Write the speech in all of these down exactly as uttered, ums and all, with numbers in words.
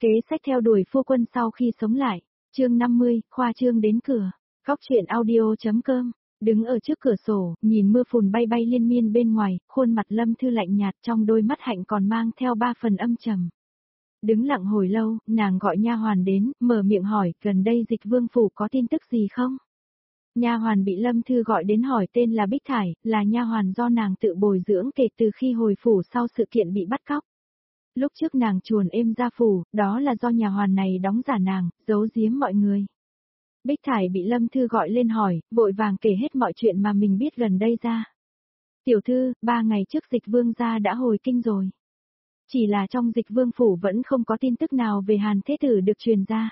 Kế sách theo đuổi phu quân sau khi sống lại. Chương năm mươi, khoa trương đến cửa. Góc truyện audio.com. Đứng ở trước cửa sổ, nhìn mưa phùn bay bay liên miên bên ngoài, khuôn mặt Lâm Thư lạnh nhạt, trong đôi mắt hạnh còn mang theo ba phần âm trầm. Đứng lặng hồi lâu, nàng gọi nha hoàn đến, mở miệng hỏi, gần đây Dịch Vương phủ có tin tức gì không? Nha hoàn bị Lâm Thư gọi đến hỏi tên là Bích Thải, là nha hoàn do nàng tự bồi dưỡng kể từ khi hồi phủ sau sự kiện bị bắt cóc. Lúc trước nàng chuồn êm ra phủ, đó là do nhà hoàn này đóng giả nàng, giấu giếm mọi người. Bích Thải bị Lâm Thư gọi lên hỏi, vội vàng kể hết mọi chuyện mà mình biết gần đây ra. Tiểu thư, ba ngày trước Dịch Vương gia đã hồi kinh rồi. Chỉ là trong Dịch Vương phủ vẫn không có tin tức nào về Hàn Thế Tử được truyền ra.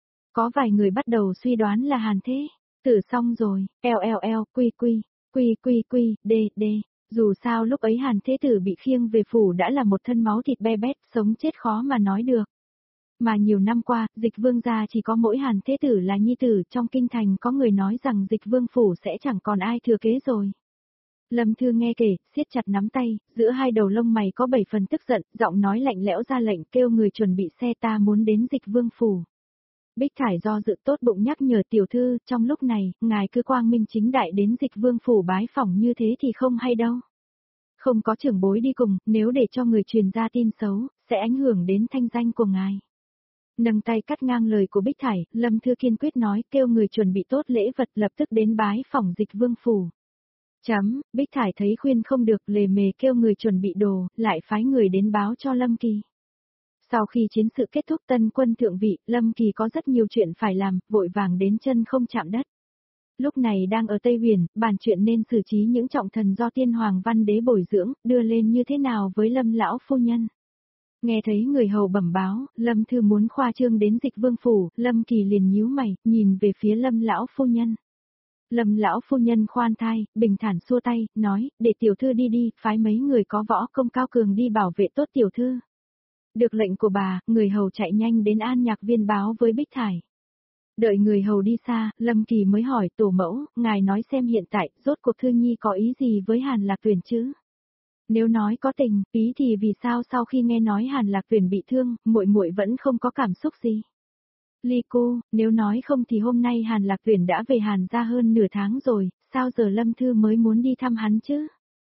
Có vài người bắt đầu suy đoán là Hàn Thế Tử xong rồi, eo eo eo, quy quy, quy quy quy, đê đê. Dù sao lúc ấy Hàn Thế Tử bị khiêng về phủ đã là một thân máu thịt be bét, sống chết khó mà nói được. Mà nhiều năm qua, Dịch Vương gia chỉ có mỗi Hàn Thế Tử là nhi tử, trong kinh thành có người nói rằng Dịch Vương phủ sẽ chẳng còn ai thừa kế rồi. Lâm Thư nghe kể, siết chặt nắm tay, giữa hai đầu lông mày có bảy phần tức giận, giọng nói lạnh lẽo ra lệnh kêu người chuẩn bị xe, ta muốn đến Dịch Vương phủ. Bích Thải do dự tốt bụng nhắc nhở tiểu thư, trong lúc này, ngài cứ quang minh chính đại đến Dịch Vương phủ bái phỏng như thế thì không hay đâu. Không có trưởng bối đi cùng, nếu để cho người truyền ra tin xấu, sẽ ảnh hưởng đến thanh danh của ngài. Nâng tay cắt ngang lời của Bích Thải, Lâm Thư kiên quyết nói, kêu người chuẩn bị tốt lễ vật lập tức đến bái phỏng Dịch Vương phủ. Chấm, Bích Thải thấy khuyên không được, lề mề kêu người chuẩn bị đồ, lại phái người đến báo cho Lâm Kỳ. Sau khi chiến sự kết thúc, tân quân thượng vị, Lâm Kỳ có rất nhiều chuyện phải làm, vội vàng đến chân không chạm đất. Lúc này đang ở Tây Huyền, bàn chuyện nên xử trí những trọng thần do Tiên Hoàng Văn Đế bồi dưỡng, đưa lên như thế nào với Lâm lão phu nhân. Nghe thấy người hầu bẩm báo, Lâm Thư muốn khoa trương đến Dịch Vương phủ, Lâm Kỳ liền nhíu mày, nhìn về phía Lâm lão phu nhân. Lâm lão phu nhân khoan thai, bình thản xua tay, nói, để tiểu thư đi đi, phái mấy người có võ công cao cường đi bảo vệ tốt tiểu thư. Được lệnh của bà, người hầu chạy nhanh đến An Nhạc Viên báo với Bích Thải. Đợi người hầu đi xa, Lâm Kỳ mới hỏi tổ mẫu, ngài nói xem hiện tại, rốt cuộc Thư Nhi có ý gì với Hàn Lạc Tuyển chứ? Nếu nói có tình, ý thì vì sao sau khi nghe nói Hàn Lạc Tuyển bị thương, muội muội vẫn không có cảm xúc gì? Ly cô, nếu nói không thì hôm nay Hàn Lạc Tuyển đã về Hàn gia hơn nửa tháng rồi, sao giờ Lâm Thư mới muốn đi thăm hắn chứ?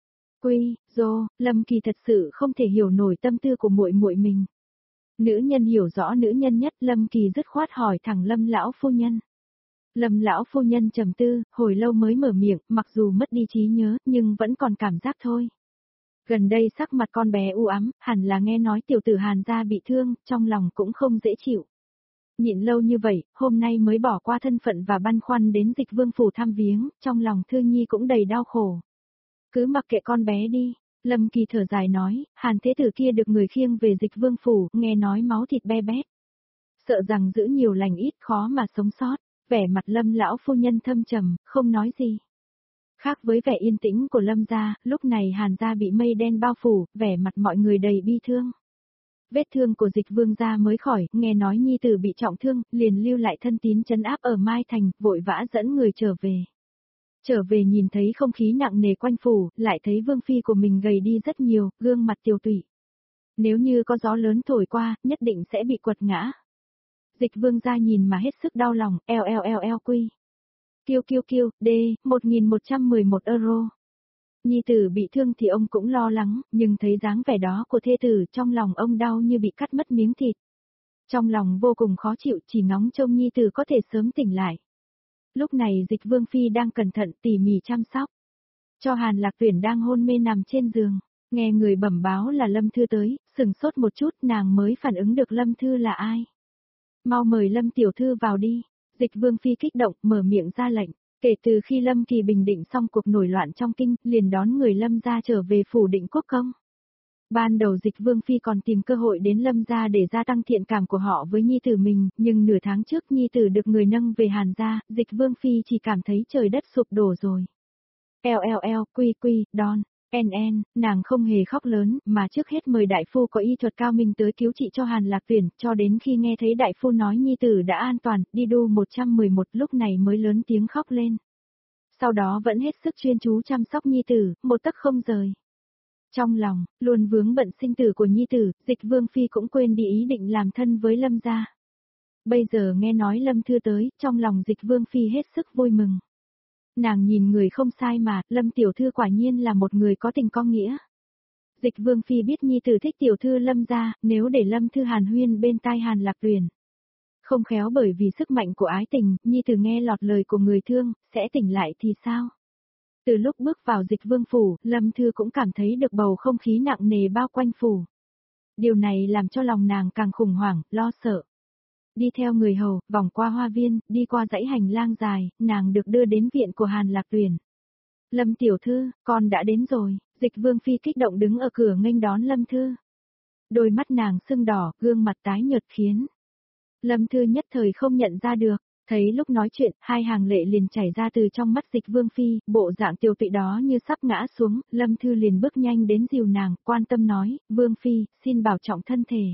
Quy, dô, Lâm Kỳ thật sự không thể hiểu nổi tâm tư của muội muội mình. Nữ nhân hiểu rõ nữ nhân nhất, Lâm Kỳ dứt khoát hỏi thẳng Lâm lão phu nhân. Lâm lão phu nhân trầm tư, hồi lâu mới mở miệng, mặc dù mất đi trí nhớ, nhưng vẫn còn cảm giác thôi. Gần đây sắc mặt con bé u ám, hẳn là nghe nói tiểu tử Hàn gia bị thương, trong lòng cũng không dễ chịu. Nhịn lâu như vậy, hôm nay mới bỏ qua thân phận và băn khoăn đến Dịch Vương phủ thăm viếng, trong lòng Thư Nhi cũng đầy đau khổ. Cứ mặc kệ con bé đi, Lâm Kỳ thở dài nói, Hàn Thế Tử kia được người khiêng về Dịch Vương phủ, nghe nói máu thịt be bét. Sợ rằng giữ nhiều lành ít khó mà sống sót, vẻ mặt Lâm lão phu nhân thâm trầm, không nói gì. Khác với vẻ yên tĩnh của Lâm gia, lúc này Hàn gia bị mây đen bao phủ, vẻ mặt mọi người đầy bi thương. Vết thương của Dịch Vương gia mới khỏi, nghe nói nhi tử bị trọng thương, liền lưu lại thân tín trấn áp ở Mai Thành, vội vã dẫn người trở về. Trở về nhìn thấy không khí nặng nề quanh phủ, lại thấy Vương phi của mình gầy đi rất nhiều, gương mặt tiều tụy. Nếu như có gió lớn thổi qua, nhất định sẽ bị quật ngã. Dịch Vương gia nhìn mà hết sức đau lòng, eo eo eo eo quy. Kiêu kiêu kiêu, D, một nghìn một trăm mười một euro. Nhi tử bị thương thì ông cũng lo lắng, nhưng thấy dáng vẻ đó của thê tử, trong lòng ông đau như bị cắt mất miếng thịt. Trong lòng vô cùng khó chịu, chỉ ngóng trông nhi tử có thể sớm tỉnh lại. Lúc này Dịch Vương phi đang cẩn thận tỉ mỉ chăm sóc. Cho Hàn Lạc Tuyển đang hôn mê nằm trên giường, nghe người bẩm báo là Lâm Thư tới, sừng sốt một chút nàng mới phản ứng được Lâm Thư là ai. Mau mời Lâm tiểu thư vào đi. Dịch Vương phi kích động, mở miệng ra lệnh. Kể từ khi Lâm Kỳ bình định xong cuộc nổi loạn trong kinh, liền đón người Lâm gia trở về phủ Định Quốc công. Ban đầu Dịch Vương phi còn tìm cơ hội đến Lâm gia để gia tăng thiện cảm của họ với nhi tử mình, nhưng nửa tháng trước nhi tử được người nâng về Hàn gia, Dịch Vương phi chỉ cảm thấy trời đất sụp đổ rồi. Eo eo eo, quy quy, đon. En en, nàng không hề khóc lớn, mà trước hết mời đại phu có y thuật cao minh tới cứu trị cho Hàn Lạc Tuyển, cho đến khi nghe thấy đại phu nói nhi tử đã an toàn, đi đu một trăm mười một lúc này mới lớn tiếng khóc lên. Sau đó vẫn hết sức chuyên chú chăm sóc nhi tử, một tấc không rời. Trong lòng, luôn vướng bận sinh tử của nhi tử, Dịch Vương Phi cũng quên đi ý định làm thân với Lâm gia. Bây giờ nghe nói Lâm Thư tới, trong lòng Dịch Vương Phi hết sức vui mừng. Nàng nhìn người không sai mà, Lâm Tiểu Thư quả nhiên là một người có tình có nghĩa. Dịch Vương Phi biết nhi tử thích Tiểu Thư Lâm gia, nếu để Lâm Thư hàn huyên bên tai Hàn Lạc Uyển. Không khéo bởi vì sức mạnh của ái tình, nhi tử nghe lọt lời của người thương, sẽ tỉnh lại thì sao? Từ lúc bước vào Dịch Vương phủ, Lâm Thư cũng cảm thấy được bầu không khí nặng nề bao quanh phủ. Điều này làm cho lòng nàng càng khủng hoảng, lo sợ. Đi theo người hầu, vòng qua hoa viên, đi qua dãy hành lang dài, nàng được đưa đến viện của Hàn Lạc Uyển. Lâm Tiểu Thư, con đã đến rồi, Dịch Vương Phi kích động đứng ở cửa nghênh đón Lâm Thư. Đôi mắt nàng sưng đỏ, gương mặt tái nhợt khiến Lâm Thư nhất thời không nhận ra được. Thấy lúc nói chuyện, hai hàng lệ liền chảy ra từ trong mắt Dịch Vương Phi, bộ dạng tiêu tụy đó như sắp ngã xuống, Lâm Thư liền bước nhanh đến dìu nàng, quan tâm nói, Vương Phi, xin bảo trọng thân thể.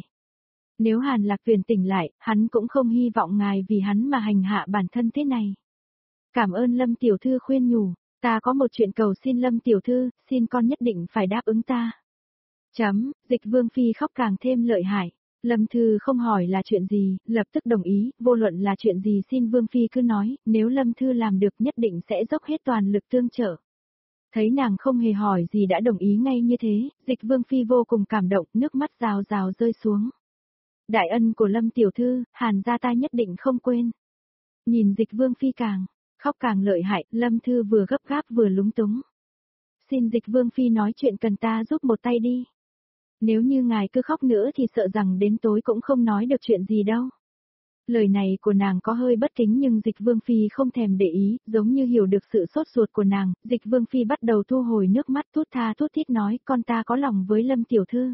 Nếu Hàn Lạc Uyển tỉnh lại, hắn cũng không hy vọng ngài vì hắn mà hành hạ bản thân thế này. Cảm ơn Lâm Tiểu Thư khuyên nhủ, ta có một chuyện cầu xin Lâm Tiểu Thư, xin con nhất định phải đáp ứng ta. Chấm, Dịch Vương Phi khóc càng thêm lợi hại. Lâm Thư không hỏi là chuyện gì, lập tức đồng ý, vô luận là chuyện gì xin Vương Phi cứ nói, nếu Lâm Thư làm được nhất định sẽ dốc hết toàn lực tương trợ. Thấy nàng không hề hỏi gì đã đồng ý ngay như thế, Dịch Vương Phi vô cùng cảm động, nước mắt rào rào rơi xuống. Đại ân của Lâm Tiểu Thư, Hàn gia ta nhất định không quên. Nhìn Dịch Vương Phi càng, khóc càng lợi hại, Lâm Thư vừa gấp gáp vừa lúng túng. Xin Dịch Vương Phi nói chuyện cần ta giúp một tay đi. Nếu như ngài cứ khóc nữa thì sợ rằng đến tối cũng không nói được chuyện gì đâu. Lời này của nàng có hơi bất kính nhưng Dịch Vương Phi không thèm để ý, giống như hiểu được sự sốt ruột của nàng, Dịch Vương Phi bắt đầu thu hồi nước mắt thút tha thút thít nói con ta có lòng với Lâm Tiểu Thư.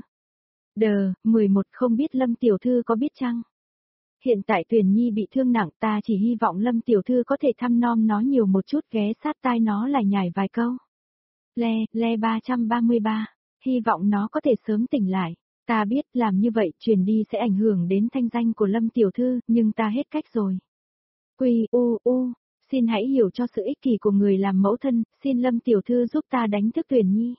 Đờ, mười một không biết Lâm Tiểu Thư có biết chăng? Hiện tại Tuyền Nhi bị thương nặng ta chỉ hy vọng Lâm Tiểu Thư có thể thăm nom nó nhiều một chút ghé sát tai nó lại nhảy vài câu. Le, le ba trăm ba mươi ba. Hy vọng nó có thể sớm tỉnh lại. Ta biết làm như vậy truyền đi sẽ ảnh hưởng đến thanh danh của Lâm Tiểu Thư, nhưng ta hết cách rồi. Quy u u, xin hãy hiểu cho sự ích kỷ của người làm mẫu thân, xin Lâm Tiểu Thư giúp ta đánh thức Tuyền Nhi.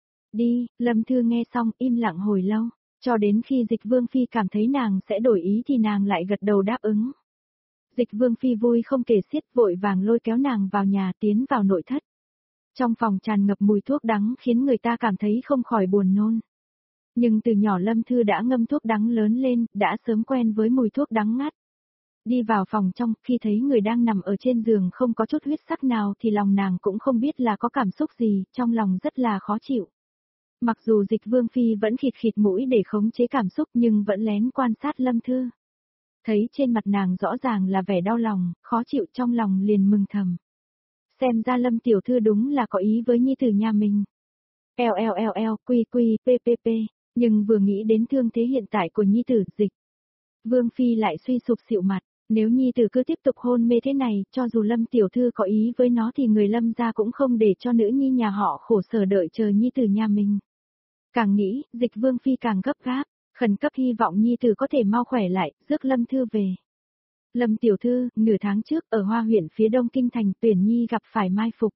Đi, Lâm Thư nghe xong im lặng hồi lâu, cho đến khi Dịch Vương Phi cảm thấy nàng sẽ đổi ý thì nàng lại gật đầu đáp ứng. Dịch Vương Phi vui không kể xiết vội vàng lôi kéo nàng vào nhà tiến vào nội thất. Trong phòng tràn ngập mùi thuốc đắng khiến người ta cảm thấy không khỏi buồn nôn. Nhưng từ nhỏ Lâm Thư đã ngâm thuốc đắng lớn lên, đã sớm quen với mùi thuốc đắng ngắt. Đi vào phòng trong, khi thấy người đang nằm ở trên giường không có chút huyết sắc nào thì lòng nàng cũng không biết là có cảm xúc gì, trong lòng rất là khó chịu. Mặc dù Dịch Vương Phi vẫn khịt khịt mũi để khống chế cảm xúc nhưng vẫn lén quan sát Lâm Thư. Thấy trên mặt nàng rõ ràng là vẻ đau lòng, khó chịu trong lòng liền mừng thầm. Xem ra Lâm Tiểu Thư đúng là có ý với nhi tử nhà mình. Eo eo eo eo, quy quy, ppp, nhưng vừa nghĩ đến thương thế hiện tại của nhi tử Dịch Vương Phi lại suy sụp xịu mặt, nếu nhi tử cứ tiếp tục hôn mê thế này, cho dù Lâm Tiểu Thư có ý với nó thì người Lâm gia cũng không để cho nữ nhi nhà họ khổ sở đợi chờ nhi tử nhà mình. Càng nghĩ, Dịch Vương Phi càng gấp gáp, khẩn cấp hy vọng nhi tử có thể mau khỏe lại, rước Lâm Thư về. Lâm Tiểu Thư, nửa tháng trước ở Hoa huyện phía đông kinh thành Tuyển Nhi gặp phải mai phục.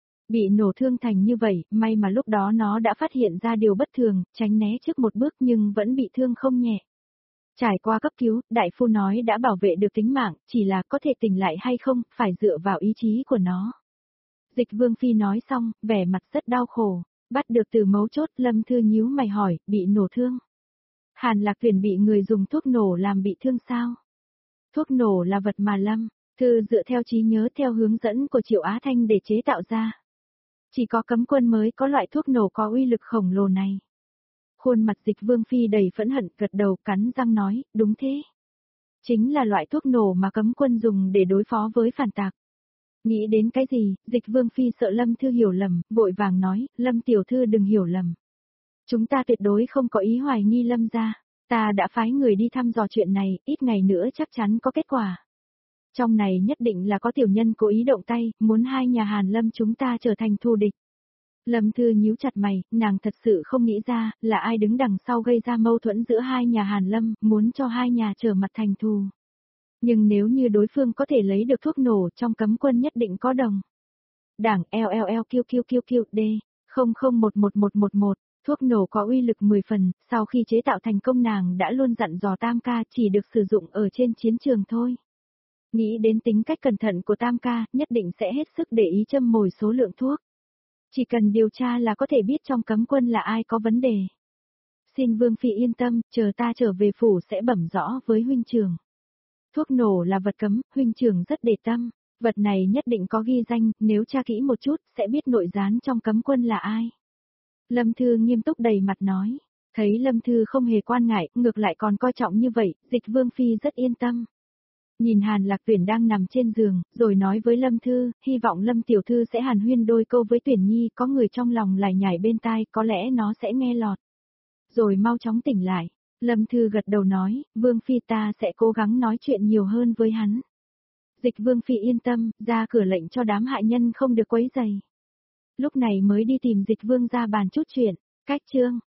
Bị nổ thương thành như vậy, may mà lúc đó nó đã phát hiện ra điều bất thường, tránh né trước một bước nhưng vẫn bị thương không nhẹ. Trải qua cấp cứu, đại phu nói đã bảo vệ được tính mạng, chỉ là có thể tỉnh lại hay không, phải dựa vào ý chí của nó. Dịch Vương Phi nói xong, vẻ mặt rất đau khổ, bắt được từ mấu chốt Lâm Thư nhíu mày hỏi, bị nổ thương. Hàn Lạc Uyển bị người dùng thuốc nổ làm bị thương sao? Thuốc nổ là vật mà Lâm Thư dựa theo trí nhớ theo hướng dẫn của Triệu Á Thanh để chế tạo ra. Chỉ có cấm quân mới có loại thuốc nổ có uy lực khổng lồ này. Khuôn mặt Dịch Vương Phi đầy phẫn hận, gật đầu cắn răng nói, đúng thế. Chính là loại thuốc nổ mà cấm quân dùng để đối phó với phản tạc. Nghĩ đến cái gì, Dịch Vương Phi sợ Lâm Thư hiểu lầm, vội vàng nói, Lâm Tiểu Thư đừng hiểu lầm. Chúng ta tuyệt đối không có ý hoài nghi Lâm gia. Ta đã phái người đi thăm dò chuyện này, ít ngày nữa chắc chắn có kết quả. Trong này nhất định là có tiểu nhân cố ý động tay, muốn hai nhà Hàn Lâm chúng ta trở thành thù địch. Lâm Thư nhíu chặt mày, nàng thật sự không nghĩ ra, là ai đứng đằng sau gây ra mâu thuẫn giữa hai nhà Hàn Lâm, muốn cho hai nhà trở mặt thành thù. Nhưng nếu như đối phương có thể lấy được thuốc nổ trong cấm quân nhất định có đồng. Đảng L L L Q Q Q Q D, không không một một một một một, Thuốc nổ có uy lực mười phần, sau khi chế tạo thành công nàng đã luôn dặn dò Tam ca chỉ được sử dụng ở trên chiến trường thôi. Nghĩ đến tính cách cẩn thận của Tam ca, nhất định sẽ hết sức để ý châm mồi số lượng thuốc. Chỉ cần điều tra là có thể biết trong cấm quân là ai có vấn đề. Xin Vương Phi yên tâm, chờ ta trở về phủ sẽ bẩm rõ với huynh trưởng. Thuốc nổ là vật cấm, huynh trưởng rất để tâm. Vật này nhất định có ghi danh, nếu tra kỹ một chút, sẽ biết nội gián trong cấm quân là ai. Lâm Thư nghiêm túc đầy mặt nói. Thấy Lâm Thư không hề quan ngại, ngược lại còn coi trọng như vậy, Dịch Vương Phi rất yên tâm. Nhìn Hàn Lạc Tuyển đang nằm trên giường, rồi nói với Lâm Thư, hy vọng Lâm Tiểu Thư sẽ hàn huyên đôi câu với Tuyển Nhi, có người trong lòng lải nhải bên tai, có lẽ nó sẽ nghe lọt. Rồi mau chóng tỉnh lại. Lâm Thư gật đầu nói, Vương Phi ta sẽ cố gắng nói chuyện nhiều hơn với hắn. Dịch Vương Phi yên tâm, ra cửa lệnh cho đám hại nhân không được quấy rầy. Lúc này mới đi tìm Dịch Vương ra bàn chút chuyện, cách chương.